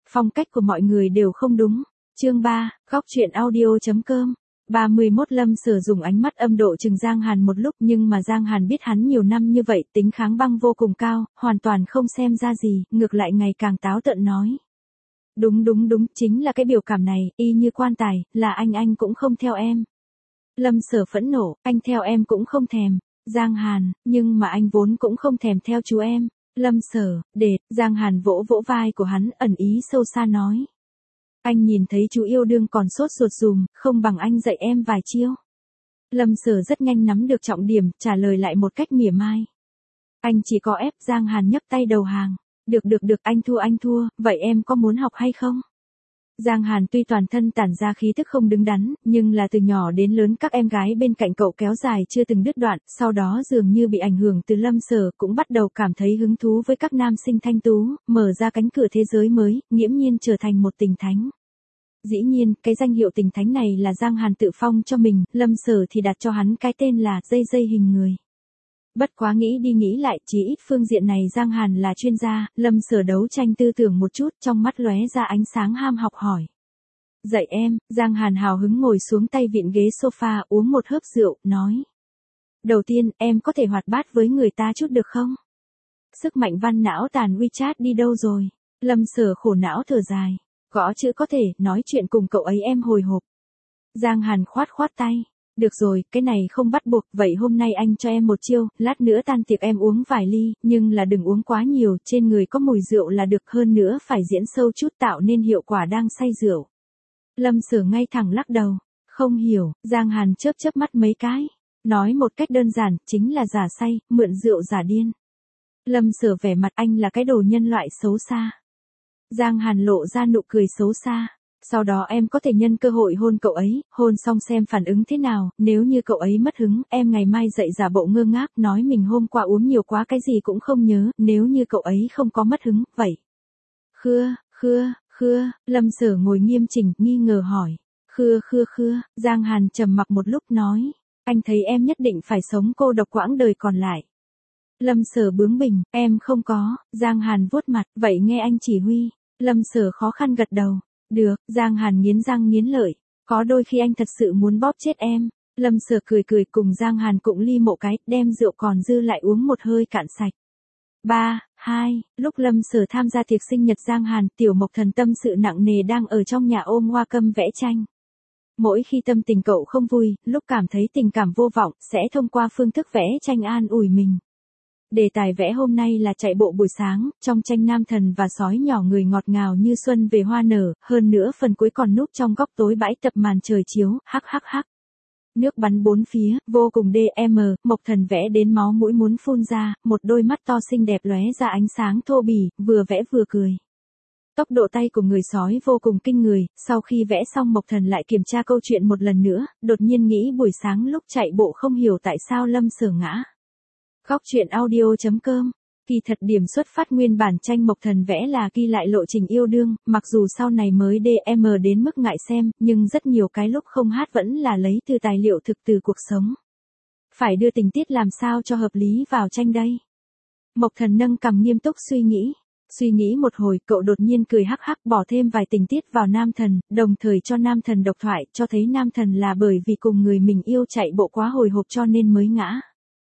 phong cách của mọi người đều không đúng. Chương 3, góc truyện audio.com. 31 Lâm Sở dùng ánh mắt âm độ chừng Giang Hàn một lúc, nhưng mà Giang Hàn biết hắn nhiều năm như vậy, tính kháng băng vô cùng cao, hoàn toàn không xem ra gì, ngược lại ngày càng táo tợn nói. Đúng, chính là cái biểu cảm này, y như quan tài, là anh cũng không theo em. Lâm Sở phẫn nộ, anh theo em cũng không thèm. Giang Hàn, nhưng mà anh vốn cũng không thèm theo chú em. Lâm Sở, Giang Hàn vỗ vỗ vai của hắn, ẩn ý sâu xa nói. Anh nhìn thấy chú yêu đương còn sốt ruột dùm, không bằng anh dạy em vài chiêu. Lâm Sở rất nhanh nắm được trọng điểm, trả lời lại một cách mỉa mai. Anh chỉ có ép. Giang Hàn nhấc tay đầu hàng. Được, anh thua, vậy em có muốn học hay không? Giang Hàn tuy toàn thân tản ra khí thức không đứng đắn, nhưng là từ nhỏ đến lớn các em gái bên cạnh cậu kéo dài chưa từng đứt đoạn, sau đó dường như bị ảnh hưởng từ Lâm Sở cũng bắt đầu cảm thấy hứng thú với các nam sinh thanh tú, mở ra cánh cửa thế giới mới, nghiễm nhiên trở thành một tình thánh. Dĩ nhiên, cái danh hiệu tình thánh này là Giang Hàn tự phong cho mình, Lâm Sở thì đặt cho hắn cái tên là dây hình người. Bất quá nghĩ đi nghĩ lại, chỉ ít phương diện này Giang Hàn là chuyên gia, Lâm Sở đấu tranh tư tưởng một chút, trong mắt lóe ra ánh sáng ham học hỏi. Dạy em. Giang Hàn hào hứng ngồi xuống tay vịn ghế sofa, uống một hớp rượu, nói. Đầu tiên, em có thể hoạt bát với người ta chút được không? Sức mạnh văn não tàn WeChat đi đâu rồi? Lâm Sở khổ não thở dài. Gõ chữ có thể, nói chuyện cùng cậu ấy em hồi hộp. Giang Hàn khoát tay. Được rồi, cái này không bắt buộc, vậy hôm nay anh cho em một chiêu, lát nữa tan tiệc em uống vài ly, nhưng là đừng uống quá nhiều, trên người có mùi rượu là được, hơn nữa phải diễn sâu chút tạo nên hiệu quả đang say rượu. Lâm Sở ngay thẳng lắc đầu, không hiểu. Giang Hàn chớp mắt mấy cái, nói một cách đơn giản, chính là giả say, mượn rượu giả điên. Lâm Sở vẻ mặt, anh là cái đồ nhân loại xấu xa. Giang Hàn lộ ra nụ cười xấu xa. Sau đó em có thể nhân cơ hội hôn cậu ấy, hôn xong xem phản ứng thế nào, nếu như cậu ấy mất hứng, em ngày mai dậy giả bộ ngơ ngác, nói mình hôm qua uống nhiều quá cái gì cũng không nhớ, nếu như cậu ấy không có mất hứng, vậy. Khưa, Lâm Sở ngồi nghiêm chỉnh, nghi ngờ hỏi. Khưa, Giang Hàn trầm mặc một lúc nói, anh thấy em nhất định phải sống cô độc quãng đời còn lại. Lâm Sở bướng bỉnh, em không có. Giang Hàn vuốt mặt, vậy nghe anh chỉ huy. Lâm Sở khó khăn gật đầu. Được. Giang Hàn nghiến răng nghiến lợi. Có đôi khi anh thật sự muốn bóp chết em. Lâm Sở cười cùng Giang Hàn cụng ly một cái, đem rượu còn dư lại uống một hơi cạn sạch. 3, 2, lúc Lâm Sở tham gia tiệc sinh nhật Giang Hàn, Tiểu Mộc Thần tâm sự nặng nề đang ở trong nhà ôm hoa câm vẽ tranh. Mỗi khi tâm tình cậu không vui, lúc cảm thấy tình cảm vô vọng, sẽ thông qua phương thức vẽ tranh an ủi mình. Đề tài vẽ hôm nay là chạy bộ buổi sáng, trong tranh nam thần và sói nhỏ người ngọt ngào như xuân về hoa nở, hơn nữa phần cuối còn núp trong góc tối bãi tập màn trời chiếu, hắc. Nước bắn bốn phía, vô cùng Mộc Thần vẽ đến máu mũi muốn phun ra, một đôi mắt to xinh đẹp lóe ra ánh sáng thô bỉ, vừa vẽ vừa cười. Tốc độ tay của người sói vô cùng kinh người, sau khi vẽ xong Mộc Thần lại kiểm tra câu chuyện một lần nữa, đột nhiên nghĩ buổi sáng lúc chạy bộ không hiểu tại sao Lâm Sở ngã. Góc truyện audio.com. Kỳ thật điểm xuất phát nguyên bản tranh Mộc Thần vẽ là ghi lại lộ trình yêu đương, mặc dù sau này mới DM đến mức ngại xem, nhưng rất nhiều cái lúc không hát vẫn là lấy từ tài liệu thực từ cuộc sống. Phải đưa tình tiết làm sao cho hợp lý vào tranh đây. Mộc Thần nâng cằm nghiêm túc suy nghĩ một hồi, cậu đột nhiên cười hắc bỏ thêm vài tình tiết vào nam thần, đồng thời cho nam thần độc thoại, cho thấy nam thần là bởi vì cùng người mình yêu chạy bộ quá hồi hộp cho nên mới ngã.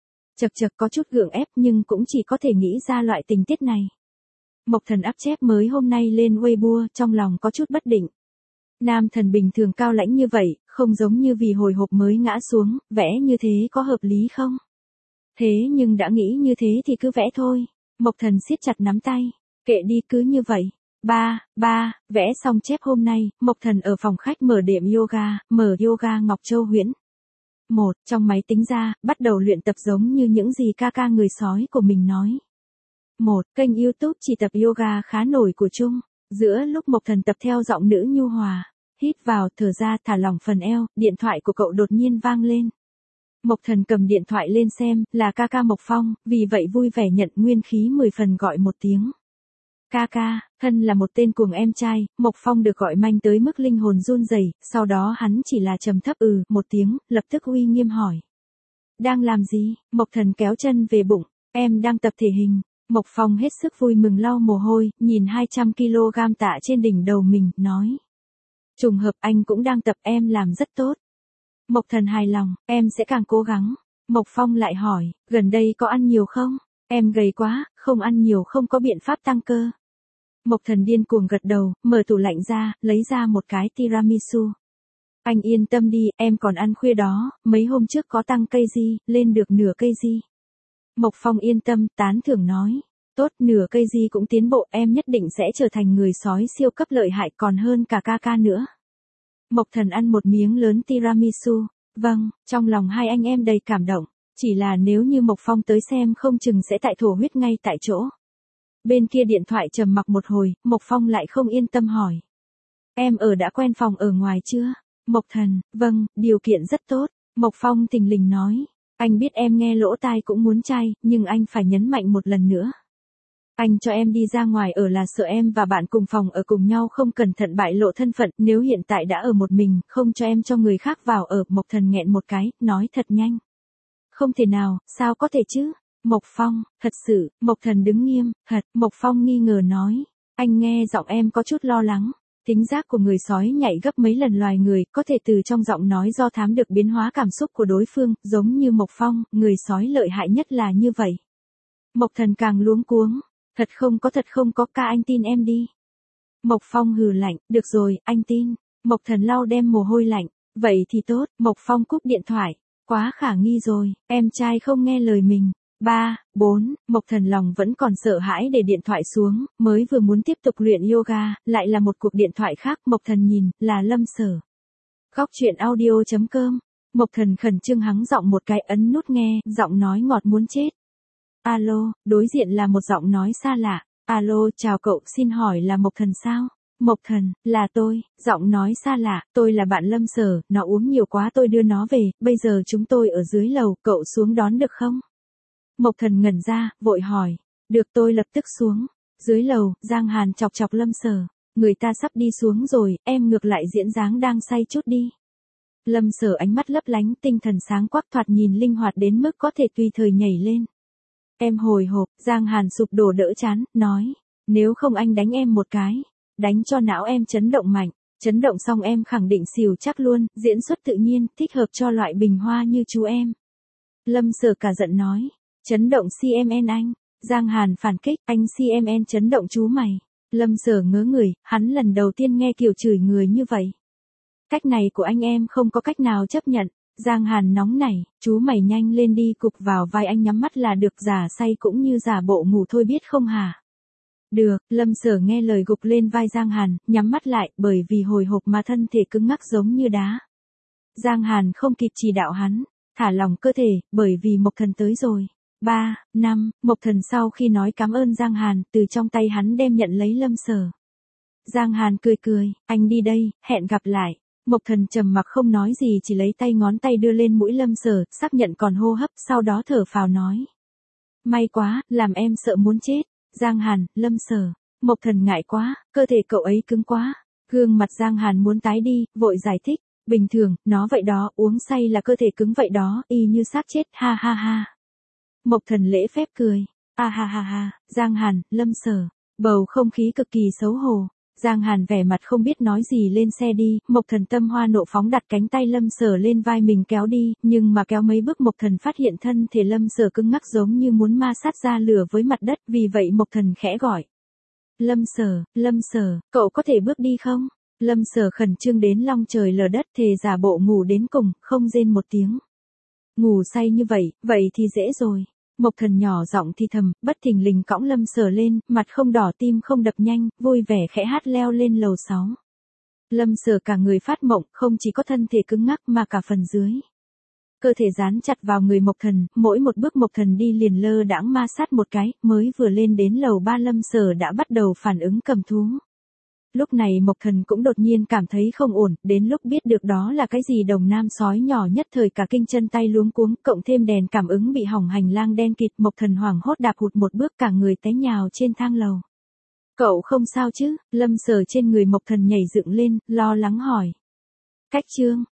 Chật có chút gượng ép nhưng cũng chỉ có thể nghĩ ra loại tình tiết này. Mộc Thần up chép mới hôm nay lên Weibo, trong lòng có chút bất định. Nam thần bình thường cao lãnh như vậy, không giống như vì hồi hộp mới ngã xuống, vẽ như thế có hợp lý không? Thế nhưng đã nghĩ như thế thì cứ vẽ thôi. Mộc Thần siết chặt nắm tay. Kệ đi, cứ như vậy. 3, vẽ xong chép hôm nay, Mộc Thần ở phòng khách mở đệm yoga, mở yoga Ngọc Châu Huyễn. Trong máy tính ra, bắt đầu luyện tập giống như những gì ca người sói của mình nói. Kênh YouTube chỉ tập yoga khá nổi của Trung. Giữa lúc Mộc Thần tập theo giọng nữ nhu hòa, hít vào, thở ra, thả lỏng phần eo, điện thoại của cậu đột nhiên vang lên. Mộc Thần cầm điện thoại lên xem, là ca Mộc Phong, vì vậy vui vẻ nhận, nguyên khí 10 phần gọi một tiếng. Ca, thân là một tên cuồng em trai, Mộc Phong được gọi manh tới mức linh hồn run rẩy, sau đó hắn chỉ là trầm thấp một tiếng, lập tức uy nghiêm hỏi. Đang làm gì? Mộc Thần kéo chân về bụng, em đang tập thể hình. Mộc Phong hết sức vui mừng lau mồ hôi, nhìn 200 kg tạ trên đỉnh đầu mình, nói. Trùng hợp anh cũng đang tập, em làm rất tốt. Mộc Thần hài lòng, em sẽ càng cố gắng. Mộc Phong lại hỏi, gần đây có ăn nhiều không? Em gầy quá, không ăn nhiều không có biện pháp tăng cơ. Mộc Thần điên cuồng gật đầu, mở tủ lạnh ra, lấy ra một cái tiramisu. Anh yên tâm đi, em còn ăn khuya đó, mấy hôm trước có tăng cây gì, lên được nửa cây gì. Mộc Phong yên tâm, tán thưởng nói. Tốt, nửa cây gì cũng tiến bộ, em nhất định sẽ trở thành người sói siêu cấp lợi hại còn hơn cả ca ca nữa. Mộc Thần ăn một miếng lớn tiramisu. Vâng, trong lòng hai anh em đầy cảm động. Chỉ là nếu như Mộc Phong tới xem không chừng sẽ tại thổ huyết ngay tại chỗ. Bên kia điện thoại trầm mặc một hồi, Mộc Phong lại không yên tâm hỏi. Em đã quen phòng ở ngoài chưa? Mộc Thần, vâng, điều kiện rất tốt. Mộc Phong thình lình nói. Anh biết em nghe lỗ tai cũng muốn trai, nhưng anh phải nhấn mạnh một lần nữa. Anh cho em đi ra ngoài ở là sợ em và bạn cùng phòng ở cùng nhau không cẩn thận bại lộ thân phận, nếu hiện tại đã ở một mình, không cho em cho người khác vào ở. Mộc Thần nghẹn một cái, nói thật nhanh. Không thể nào, sao có thể chứ? Mộc Phong, thật sự. Mộc Thần đứng nghiêm, thật. Mộc Phong nghi ngờ nói. Anh nghe giọng em có chút lo lắng. Tính giác của người sói nhạy gấp mấy lần loài người, có thể từ trong giọng nói do thám được biến hóa cảm xúc của đối phương, giống như Mộc Phong, người sói lợi hại nhất là như vậy. Mộc Thần càng luống cuống. Thật không có, ca anh tin em đi. Mộc Phong hừ lạnh, được rồi, anh tin. Mộc Thần lau đem mồ hôi lạnh. Vậy thì tốt, Mộc Phong cúp điện thoại. Quá khả nghi rồi, em trai không nghe lời mình. 3, 4, Mộc Thần lòng vẫn còn sợ hãi để điện thoại xuống, mới vừa muốn tiếp tục luyện yoga, lại là một cuộc điện thoại khác. Mộc Thần nhìn, là Lâm Sở. Góc truyện audio.com. Mộc Thần khẩn trương hắng giọng một cái, ấn nút nghe, giọng nói ngọt muốn chết. Alo, đối diện là một giọng nói xa lạ. Alo, chào cậu, xin hỏi là Mộc Thần sao? Mộc Thần, là tôi. Giọng nói xa lạ, tôi là bạn Lâm Sở, nó uống nhiều quá tôi đưa nó về, bây giờ chúng tôi ở dưới lầu, cậu xuống đón được không? Mộc Thần ngẩn ra, vội hỏi. Được, tôi lập tức xuống. Dưới lầu, Giang Hàn chọc chọc Lâm Sở. Người ta sắp đi xuống rồi, em ngược lại diễn dáng đang say chút đi. Lâm Sở ánh mắt lấp lánh, tinh thần sáng quắc, thoạt nhìn linh hoạt đến mức có thể tùy thời nhảy lên. Em hồi hộp. Giang Hàn sụp đổ đỡ chán, nói. Nếu không anh đánh em một cái. Đánh cho não em chấn động mạnh. Chấn động xong em khẳng định xỉu chắc luôn, diễn xuất tự nhiên, thích hợp cho loại bình hoa như chú em. Lâm Sở cả giận nói. Chấn động CMN anh. Giang Hàn phản kích, anh CMN chấn động chú mày. Lâm Sở ngớ người, hắn lần đầu tiên nghe kiểu chửi người như vậy. Cách này của anh em không có cách nào chấp nhận. Giang Hàn nóng nảy, chú mày nhanh lên đi, cục vào vai anh, nhắm mắt là được, giả say cũng như giả bộ ngủ thôi biết không hả? Được, Lâm Sở nghe lời gục lên vai Giang Hàn, nhắm mắt lại, bởi vì hồi hộp mà thân thể cứng ngắc giống như đá. Giang Hàn không kịp chỉ đạo hắn, thả lỏng cơ thể, bởi vì Mộc Thần tới rồi. 3, 5, Mộc Thần sau khi nói cảm ơn Giang Hàn, từ trong tay hắn đem nhận lấy Lâm Sở. Giang Hàn cười cười, anh đi đây, hẹn gặp lại. Mộc Thần trầm mặc không nói gì, chỉ lấy tay ngón tay đưa lên mũi Lâm Sở, xác nhận còn hô hấp, sau đó thở phào nói. May quá, làm em sợ muốn chết. Giang Hàn, Lâm Sở. Mộc Thần ngại quá, cơ thể cậu ấy cứng quá. Gương mặt Giang Hàn muốn tái đi, vội giải thích. Bình thường, nó vậy đó, uống say là cơ thể cứng vậy đó, y như xác chết, ha ha ha. Mộc Thần lễ phép cười. Ha ha ha ha, Giang Hàn, Lâm Sở. Bầu không khí cực kỳ xấu hổ. Giang Hàn vẻ mặt không biết nói gì lên xe đi, Mộc Thần tâm hoa nộ phóng đặt cánh tay Lâm Sở lên vai mình kéo đi, nhưng mà kéo mấy bước Mộc Thần phát hiện thân thể Lâm Sở cứng ngắc giống như muốn ma sát ra lửa với mặt đất, vì vậy Mộc Thần khẽ gọi. Lâm Sở, cậu có thể bước đi không? Lâm Sở khẩn trương đến long trời lở đất, thề giả bộ ngủ đến cùng, không rên một tiếng. Ngủ say như vậy thì dễ rồi. Mộc Thần nhỏ giọng thì thầm, bất thình lình cõng Lâm Sở lên, mặt không đỏ tim không đập nhanh, vui vẻ khẽ hát leo lên lầu 6. Lâm Sở cả người phát mộng, không chỉ có thân thể cứng ngắc mà cả phần dưới. Cơ thể dán chặt vào người Mộc Thần, mỗi một bước Mộc Thần đi liền lơ đãng ma sát một cái, mới vừa lên đến lầu 3 Lâm Sở đã bắt đầu phản ứng cầm thú. Lúc này Mộc Thần cũng đột nhiên cảm thấy không ổn, đến lúc biết được đó là cái gì đồng nam sói nhỏ nhất thời cả kinh chân tay luống cuống, cộng thêm đèn cảm ứng bị hỏng, hành lang đen kịt, Mộc Thần hoảng hốt đạp hụt một bước, cả người té nhào trên thang lầu. Cậu không sao chứ? Lâm Sở trên người Mộc Thần nhảy dựng lên, lo lắng hỏi. Cách chương